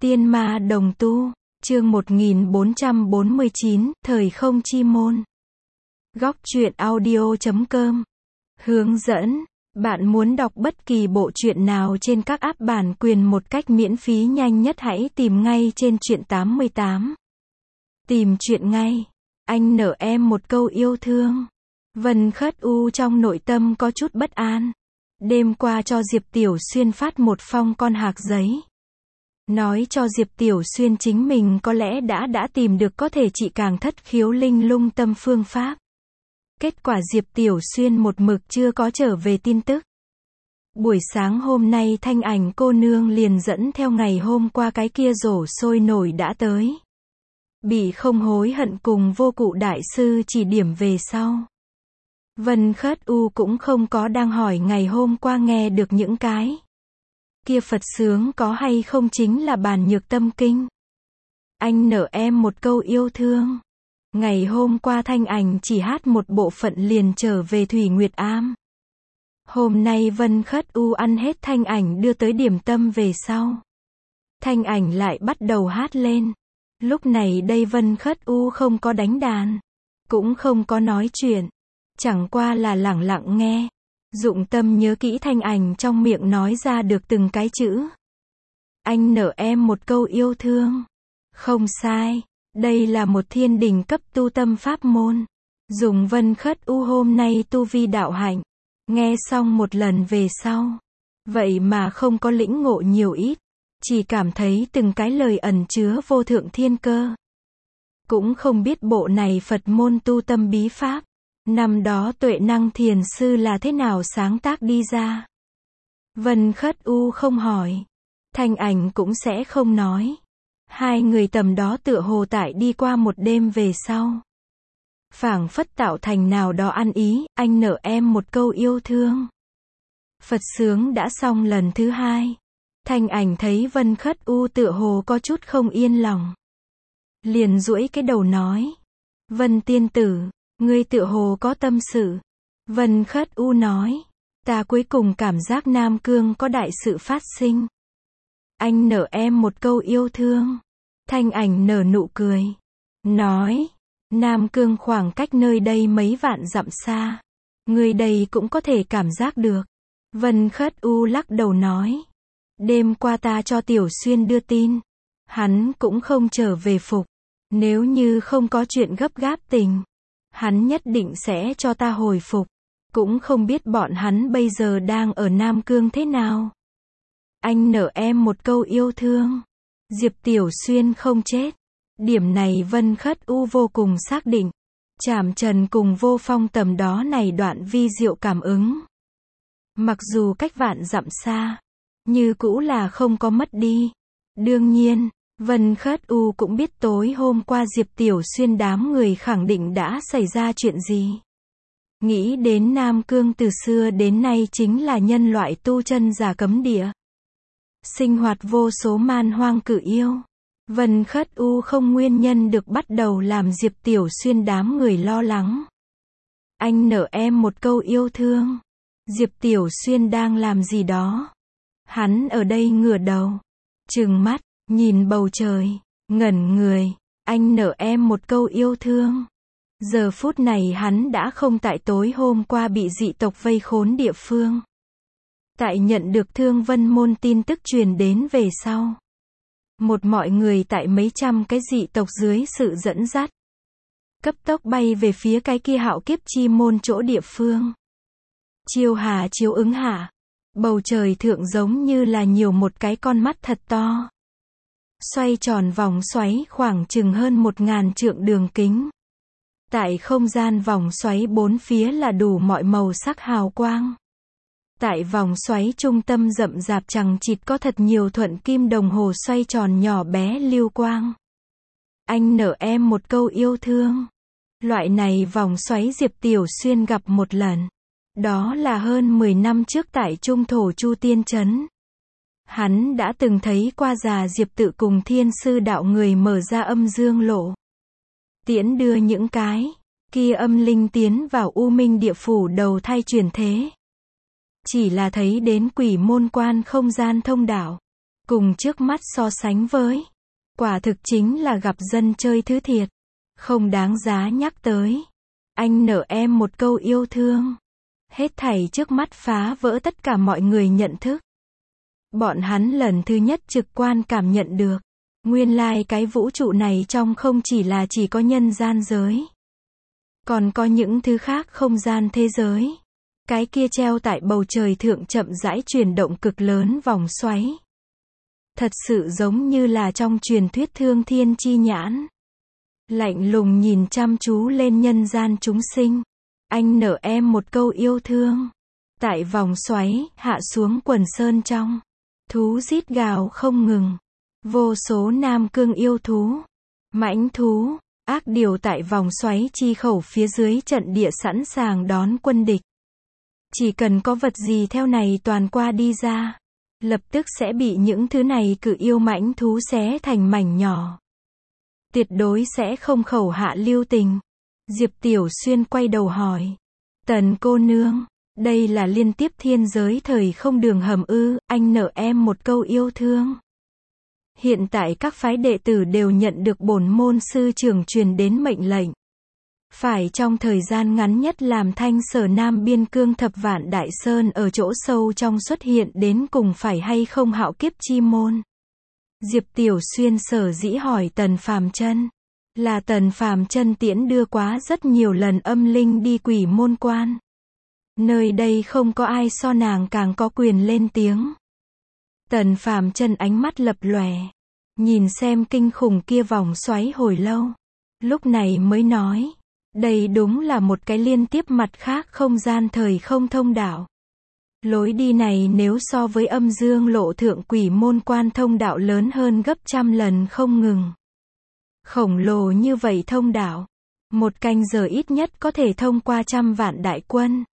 Tiên ma đồng tu, chương 1449, thời không chi môn. Góc truyện audio.com. Hướng dẫn, bạn muốn đọc bất kỳ bộ truyện nào trên các app bản quyền một cách miễn phí nhanh nhất hãy tìm ngay trên truyện 88. Tìm truyện ngay. Anh nợ em một câu yêu thương. Vân Khất U trong nội tâm có chút bất an. Đêm qua cho Diệp Tiểu Xuyên phát một phong con hạc giấy. Nói cho Diệp Tiểu Xuyên chính mình có lẽ đã tìm được có thể trị càng thất khiếu linh lung tâm phương pháp. Kết quả Diệp Tiểu Xuyên một mực chưa có trở về tin tức. Buổi sáng hôm nay Thanh Ảnh cô nương liền dẫn theo ngày hôm qua cái kia rổ sôi nổi đã tới. Bị không hối hận cùng vô cụ đại sư chỉ điểm về sau. Vân Khất U cũng không có đang hỏi ngày hôm qua nghe được những cái kia Phật sướng có hay không chính là bản nhược tâm kinh. Anh nợ em một câu yêu thương. Ngày hôm qua Thanh Ảnh chỉ hát một bộ phận liền trở về Thủy Nguyệt Am. Hôm nay Vân Khất U ăn hết Thanh Ảnh đưa tới điểm tâm về sau. Thanh Ảnh lại bắt đầu hát lên. Lúc này đây Vân Khất U không có đánh đàn, cũng không có nói chuyện, chẳng qua là lẳng lặng nghe, dụng tâm nhớ kỹ Thanh Ảnh trong miệng nói ra được từng cái chữ. Anh nợ em một câu yêu thương. Không sai, đây là một thiên đỉnh cấp tu tâm pháp môn. Dùng Vân Khất U hôm nay tu vi đạo hạnh, nghe xong một lần về sau, vậy mà không có lĩnh ngộ nhiều ít, chỉ cảm thấy từng cái lời ẩn chứa vô thượng thiên cơ. Cũng không biết bộ này Phật môn tu tâm bí pháp, năm đó Tuệ Năng Thiền Sư là thế nào sáng tác đi ra. Vân Khất U không hỏi, Thanh Ảnh cũng sẽ không nói. Hai người tầm đó tựa hồ tại đi qua một đêm về sau, phảng phất tạo thành nào đó ăn ý, anh nợ em một câu yêu thương. Phật sướng đã xong lần thứ hai. Thanh Ảnh thấy Vân Khất U tựa hồ có chút không yên lòng, liền duỗi cái đầu nói, Vân tiên tử, ngươi tựa hồ có tâm sự. Vân Khất U nói, ta cuối cùng cảm giác Nam Cương có đại sự phát sinh. Anh nợ em một câu yêu thương. Thanh Ảnh nở nụ cười, nói, Nam Cương khoảng cách nơi đây mấy vạn dặm xa, người đây cũng có thể cảm giác được. Vân Khất U lắc đầu nói, đêm qua ta cho Tiểu Xuyên đưa tin, hắn cũng không trở về phục. Nếu như không có chuyện gấp gáp tình, hắn nhất định sẽ cho ta hồi phục. Cũng không biết bọn hắn bây giờ đang ở Nam Cương thế nào. Anh nợ em một câu yêu thương. Diệp Tiểu Xuyên không chết. Điểm này Vân Khất U vô cùng xác định. Trảm Trần cùng Vô Phong tầm đó này đoạn vi diệu cảm ứng. Mặc dù cách vạn dặm xa, như cũ là không có mất đi. Đương nhiên, Vân Khất U cũng biết tối hôm qua Diệp Tiểu Xuyên đám người khẳng định đã xảy ra chuyện gì. Nghĩ đến Nam Cương từ xưa đến nay chính là nhân loại tu chân giả cấm địa. Sinh hoạt vô số man hoang cự yêu. Vân Khất U không nguyên nhân được bắt đầu làm Diệp Tiểu Xuyên đám người lo lắng. Anh nợ em một câu yêu thương. Diệp Tiểu Xuyên đang làm gì đó. Hắn ở đây ngửa đầu, trừng mắt, nhìn bầu trời, ngẩn người. Anh nợ em một câu yêu thương. Giờ phút này hắn đã không tại tối hôm qua bị dị tộc vây khốn địa phương. Tại nhận được Thương Vân Môn tin tức truyền đến về sau, một mọi người tại mấy trăm cái dị tộc dưới sự dẫn dắt, cấp tốc bay về phía cái kia Hạo Kiếp Chi Môn chỗ địa phương. Chiêu hà chiếu ứng hạ, bầu trời thượng giống như là nhiều một cái con mắt thật to. Xoay tròn vòng xoáy khoảng chừng hơn 1000 trượng đường kính. Tại không gian vòng xoáy bốn phía là đủ mọi màu sắc hào quang. Tại vòng xoáy trung tâm rậm rạp chằng chịt có thật nhiều thuận kim đồng hồ xoay tròn nhỏ bé lưu quang. Anh nợ em một câu yêu thương. Loại này vòng xoáy Diệp Tiểu Xuyên gặp một lần. Đó là hơn 10 năm trước tại Trung Thổ Chu Tiên Trấn. Hắn đã từng thấy qua già Diệp tự cùng Thiên Sư đạo người mở ra âm dương lộ. Tiễn đưa những cái kia âm linh tiến vào U Minh địa phủ đầu thai chuyển thế. Chỉ là thấy đến Quỷ Môn Quan không gian thông đạo. Cùng trước mắt so sánh với, quả thực chính là gặp dân chơi thứ thiệt. Không đáng giá nhắc tới. Anh nợ em một câu yêu thương. Hết thảy trước mắt phá vỡ tất cả mọi người nhận thức. Bọn hắn lần thứ nhất trực quan cảm nhận được. Nguyên lai cái vũ trụ này trong không chỉ có nhân gian giới. Còn có những thứ khác không gian thế giới. Cái kia treo tại bầu trời thượng chậm rãi chuyển động cực lớn vòng xoáy. Thật sự giống như là trong truyền thuyết thương thiên chi nhãn. Lạnh lùng nhìn chăm chú lên nhân gian chúng sinh. Anh nợ em một câu yêu thương. Tại vòng xoáy, hạ xuống quần sơn trong. Thú rít gào không ngừng. Vô số nam cương yêu thú, mãnh thú, ác điều tại vòng xoáy chi khẩu phía dưới trận địa sẵn sàng đón quân địch. Chỉ cần có vật gì theo này toàn qua đi ra, lập tức sẽ bị những thứ này cự yêu mãnh thú xé thành mảnh nhỏ. Tuyệt đối sẽ không khẩu hạ lưu tình. Diệp Tiểu Xuyên quay đầu hỏi. Tần cô nương, đây là liên tiếp thiên giới thời không đường hầm ư, anh nợ em một câu yêu thương. Hiện tại các phái đệ tử đều nhận được bổn môn sư trưởng truyền đến mệnh lệnh. Phải trong thời gian ngắn nhất làm Thanh Sở Nam biên cương thập vạn đại sơn ở chỗ sâu trong xuất hiện đến cùng phải hay không hạo kiếp chi môn. Diệp Tiểu Xuyên sở dĩ hỏi Tần Phàm Chân, là Tần Phàm Chân tiễn đưa quá rất nhiều lần âm linh đi quỷ môn quan. Nơi đây không có ai so nàng càng có quyền lên tiếng. Tần Phàm Chân ánh mắt lập lòe, nhìn xem kinh khủng kia vòng xoáy hồi lâu, lúc này mới nói, đây đúng là một cái liên tiếp mặt khác không gian thời không thông đạo. Lối đi này nếu so với âm dương lộ thượng quỷ môn quan thông đạo lớn hơn gấp trăm lần không ngừng. Khổng lồ như vậy thông đạo, một canh giờ ít nhất có thể thông qua trăm vạn đại quân.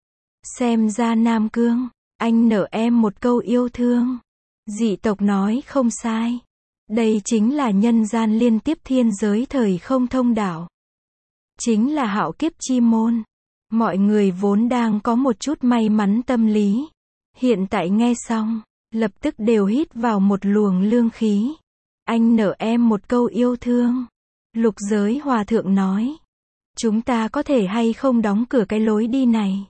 Xem ra Nam Cương, anh nợ em một câu yêu thương. Dị tộc nói không sai. Đây chính là nhân gian liên tiếp thiên giới thời không thông đạo. Chính là hạo kiếp chi môn. Mọi người vốn đang có một chút may mắn tâm lý. Hiện tại nghe xong, lập tức đều hít vào một luồng lương khí. Anh nợ em một câu yêu thương. Lục Giới Hòa Thượng nói. Chúng ta có thể hay không đóng cửa cái lối đi này.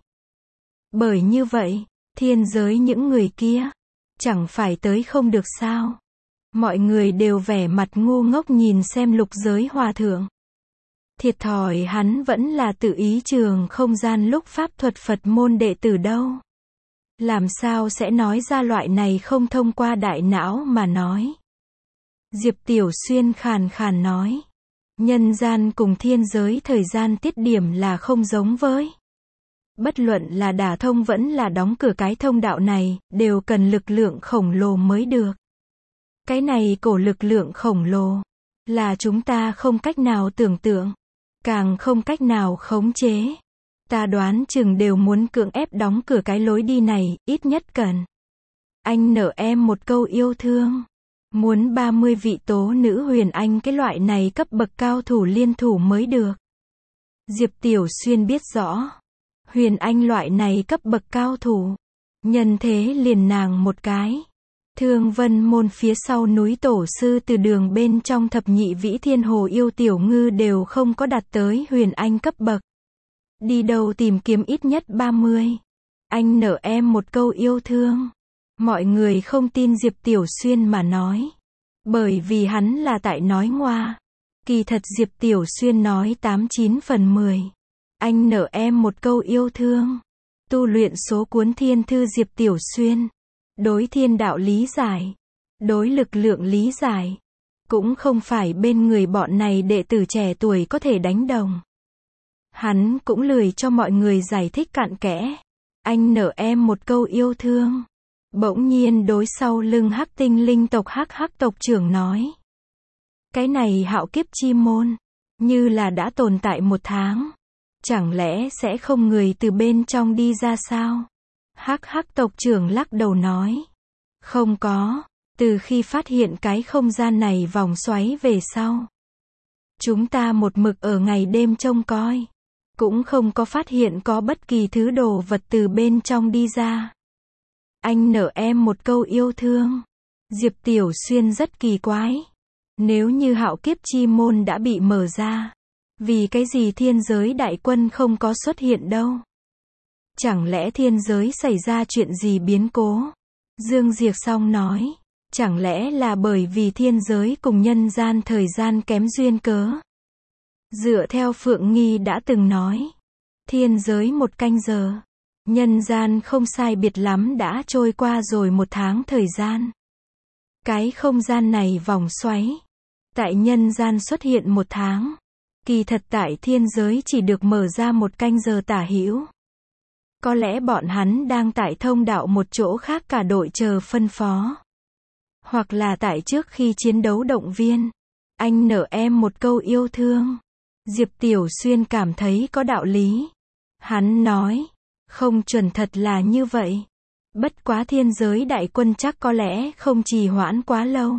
Bởi như vậy, thiên giới những người kia, chẳng phải tới không được sao. Mọi người đều vẻ mặt ngu ngốc nhìn xem Lục Giới Hòa Thượng. Thiệt thòi hắn vẫn là tự ý trường không gian lúc pháp thuật Phật môn đệ tử đâu. Làm sao sẽ nói ra loại này không thông qua đại não mà nói. Diệp Tiểu Xuyên khàn khàn nói. Nhân gian cùng thiên giới thời gian tiết điểm là không giống với. Bất luận là đả thông vẫn là đóng cửa cái thông đạo này, đều cần lực lượng khổng lồ mới được. Cái này cổ lực lượng khổng lồ, là chúng ta không cách nào tưởng tượng, càng không cách nào khống chế. Ta đoán chừng đều muốn cưỡng ép đóng cửa cái lối đi này, ít nhất cần. Anh nợ em một câu yêu thương. Muốn 30 vị tố nữ huyền anh cái loại này cấp bậc cao thủ liên thủ mới được. Diệp Tiểu Xuyên biết rõ. Huyền anh loại này cấp bậc cao thủ. Nhân thế liền nàng một cái. Thương Vân môn phía sau núi tổ sư từ đường bên trong thập nhị vĩ thiên hồ yêu tiểu ngư đều không có đạt tới huyền anh cấp bậc. Đi đâu tìm kiếm ít nhất 30. Anh nợ em một câu yêu thương. Mọi người không tin Diệp Tiểu Xuyên mà nói. Bởi vì hắn là tại nói ngoa. Kỳ thật Diệp Tiểu Xuyên nói 89 phần 10. Anh nợ em một câu yêu thương. Tu luyện số cuốn thiên thư Diệp Tiểu Xuyên. Đối thiên đạo lý giải. Đối lực lượng lý giải. Cũng không phải bên người bọn này đệ tử trẻ tuổi có thể đánh đồng. Hắn cũng lười cho mọi người giải thích cặn kẽ. Anh nợ em một câu yêu thương. Bỗng nhiên đối sau lưng Hắc Tinh linh tộc Hắc tộc trưởng nói. Cái này hạo kiếp chi môn, như là đã tồn tại 1 tháng. Chẳng lẽ sẽ không người từ bên trong đi ra sao? Hắc tộc trưởng lắc đầu nói. Không có, từ khi phát hiện cái không gian này vòng xoáy về sau. Chúng ta một mực ở ngày đêm trông coi. Cũng không có phát hiện có bất kỳ thứ đồ vật từ bên trong đi ra. Anh nợ em một câu yêu thương. Diệp Tiểu Xuyên rất kỳ quái. Nếu như hạo kiếp chi môn đã bị mở ra, vì cái gì thiên giới đại quân không có xuất hiện đâu? Chẳng lẽ thiên giới xảy ra chuyện gì biến cố? Dương Diệp Song nói, chẳng lẽ là bởi vì thiên giới cùng nhân gian thời gian kém duyên cớ? Dựa theo Phượng Nghi đã từng nói, thiên giới 1 canh giờ, nhân gian không sai biệt lắm đã trôi qua rồi 1 tháng thời gian. Cái không gian này vòng xoáy, tại nhân gian xuất hiện 1 tháng, kỳ thật tại thiên giới chỉ được mở ra 1 canh giờ tả hữu. Có lẽ bọn hắn đang tại thông đạo một chỗ khác cả đội chờ phân phó. Hoặc là tại trước khi chiến đấu động viên, anh nợ em một câu yêu thương. Diệp Tiểu Xuyên cảm thấy có đạo lý. Hắn nói, không chuẩn thật là như vậy. Bất quá thiên giới đại quân chắc có lẽ không trì hoãn quá lâu.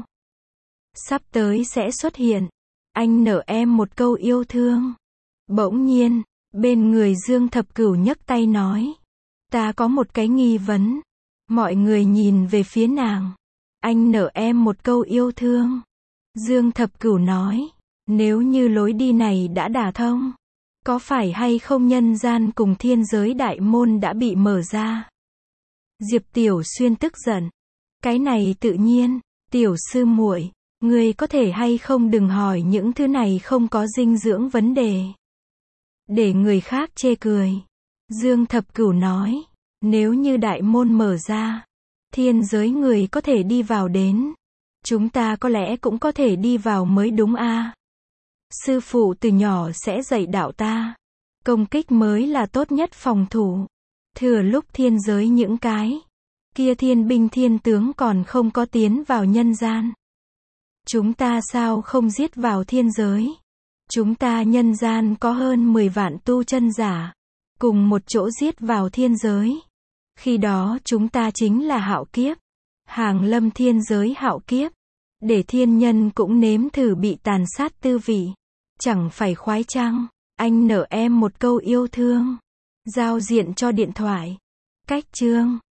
Sắp tới sẽ xuất hiện. Anh nợ em một câu yêu thương. Bỗng nhiên, bên người Dương Thập Cửu nhấc tay nói, ta có một cái nghi vấn. Mọi người nhìn về phía nàng. Anh nợ em một câu yêu thương. Dương Thập Cửu nói, nếu như lối đi này đã đả thông, có phải hay không nhân gian cùng thiên giới đại môn đã bị mở ra? Diệp Tiểu Xuyên tức giận. Cái này tự nhiên, Tiểu sư muội, ngươi có thể hay không đừng hỏi những thứ này không có dinh dưỡng vấn đề. Để người khác chê cười. Dương Thập Cửu nói, nếu như đại môn mở ra, thiên giới người có thể đi vào đến. Chúng ta có lẽ cũng có thể đi vào mới đúng a. Sư phụ từ nhỏ sẽ dạy đạo ta. Công kích mới là tốt nhất phòng thủ. Thừa lúc thiên giới những cái kia thiên binh thiên tướng còn không có tiến vào nhân gian. Chúng ta sao không giết vào thiên giới? Chúng ta nhân gian có hơn 10 vạn tu chân giả, cùng một chỗ giết vào thiên giới. Khi đó chúng ta chính là hạo kiếp. Hàng lâm thiên giới hạo kiếp. Để thiên nhân cũng nếm thử bị tàn sát tư vị. Chẳng phải khoái chăng? Anh nợ em một câu yêu thương. Giao diện cho điện thoại. Cách chương